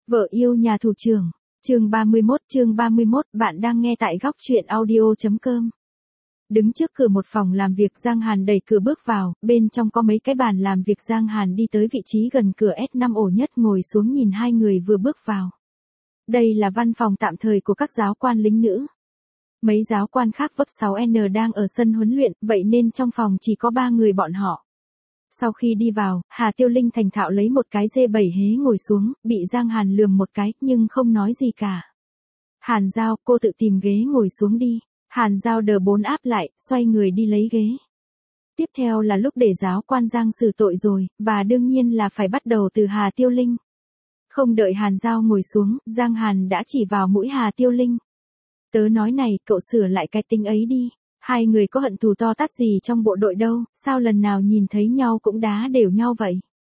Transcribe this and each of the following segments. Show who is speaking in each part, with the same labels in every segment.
Speaker 1: Vợ yêu nhà thủ trưởng. Chương 31, bạn đang nghe tại góc truyện audio.com. Đứng trước cửa một phòng làm việc, Giang Hàn đẩy cửa bước vào, bên trong có mấy cái bàn làm việc. Giang Hàn đi tới vị trí gần cửa S5 ổ nhất, ngồi xuống nhìn hai người vừa bước vào. Đây là văn phòng tạm thời của các giáo quan lính nữ. Mấy giáo quan khác vấp 6N đang ở sân huấn luyện, vậy nên trong phòng chỉ có 3 người bọn họ. Sau khi đi vào, Hà Tiêu Linh thành thạo lấy một cái G7 hế ngồi xuống, bị Giang Hàn lườm một cái, nhưng không nói gì cả. Hàn Giao, cô tự tìm ghế ngồi xuống đi. Hàn Giao đờ 4 áp lại, xoay người đi lấy ghế. Tiếp theo là lúc để giáo quan Giang xử tội rồi, và đương nhiên là phải bắt đầu từ Hà Tiêu Linh. Không đợi Hàn Giao ngồi xuống, Giang Hàn đã chỉ vào mũi Hà Tiêu Linh. Tớ nói này, cậu sửa lại cái tính ấy đi. Hai người có hận thù to tát gì trong bộ đội đâu, sao lần nào nhìn thấy nhau cũng đá đều nhau vậy?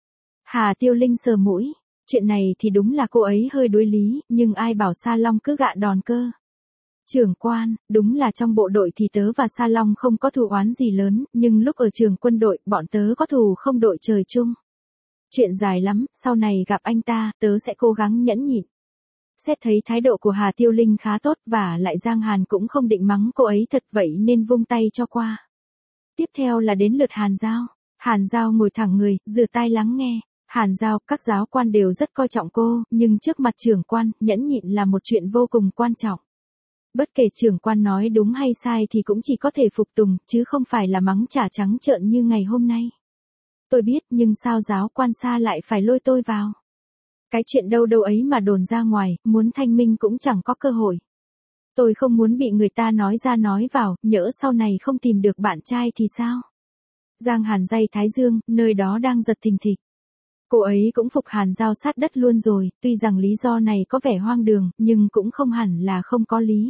Speaker 1: Hà Tiêu Linh sờ mũi. Chuyện này thì đúng là cô ấy hơi đối lý, nhưng ai bảo Sa Long cứ gạ đòn cơ. Trưởng quan, đúng là trong bộ đội thì tớ và Sa Long không có thù oán gì lớn, nhưng lúc ở trường quân đội, bọn tớ có thù không đội trời chung. Chuyện dài lắm, sau này gặp anh ta, tớ sẽ cố gắng nhẫn nhịn. Xét thấy thái độ của Hà Tiêu Linh khá tốt, và lại Giang Hàn cũng không định mắng cô ấy thật, vậy nên vung tay cho qua. Tiếp theo là đến lượt Hàn Giao. Hàn Giao ngồi thẳng người, rửa tai lắng nghe. Hàn Giao, các giáo quan đều rất coi trọng cô, nhưng trước mặt trưởng quan, nhẫn nhịn là một chuyện vô cùng quan trọng. Bất kể trưởng quan nói đúng hay sai thì cũng chỉ có thể phục tùng, chứ không phải là mắng trả trắng trợn như ngày hôm nay. Tôi biết, nhưng sao giáo quan Sa lại phải lôi tôi vào? Cái chuyện đâu đâu ấy mà đồn ra ngoài, muốn thanh minh cũng chẳng có cơ hội. Tôi không muốn bị người ta nói ra nói vào, nhỡ sau này không tìm được bạn trai thì sao? Giang Hàn day thái dương, nơi đó đang giật thình thịch. Cô ấy cũng phục Hàn Giao sát đất luôn rồi, tuy rằng lý do này có vẻ hoang đường, nhưng cũng không hẳn là không có lý.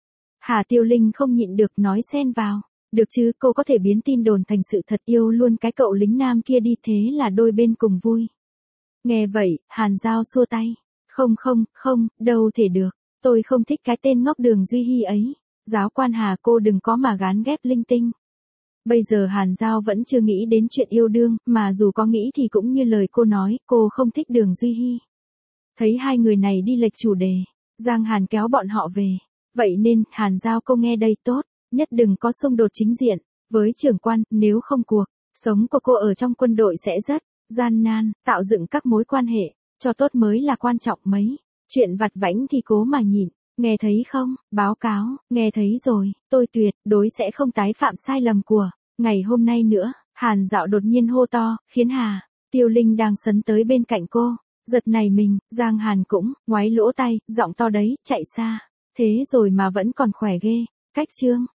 Speaker 1: Hà Tiêu Linh không nhịn được nói xen vào. Được chứ, cô có thể biến tin đồn thành sự thật, yêu luôn cái cậu lính nam kia đi, thế là đôi bên cùng vui. Nghe vậy, Hàn Giao xua tay. Không, đâu thể được. Tôi không thích cái tên ngốc Đường Duy Hy ấy. Giáo quan Hà, cô đừng có mà gán ghép linh tinh. Bây giờ Hàn Giao vẫn chưa nghĩ đến chuyện yêu đương, mà dù có nghĩ thì cũng như lời cô nói, cô không thích Đường Duy Hy. Thấy hai người này đi lệch chủ đề, Giang Hàn kéo bọn họ về. Vậy nên, Hàn Giao, cô nghe đây tốt, nhất đừng có xung đột chính diện với trưởng quan, nếu không cuộc sống của cô ở trong quân đội sẽ rất gian nan, tạo dựng các mối quan hệ cho tốt mới là quan trọng mấy. Chuyện vặt vãnh thì cố mà nhịn, nghe thấy không? Báo cáo, nghe thấy rồi, tôi tuyệt đối sẽ không tái phạm sai lầm của ngày hôm nay nữa. Hàn Dạo đột nhiên hô to, khiến Hà Tiêu Linh đang sấn tới bên cạnh cô giật nảy mình. Giang Hàn cũng ngoáy lỗ tay, giọng to đấy, chạy xa. Thế rồi mà vẫn còn khỏe ghê. Cách chương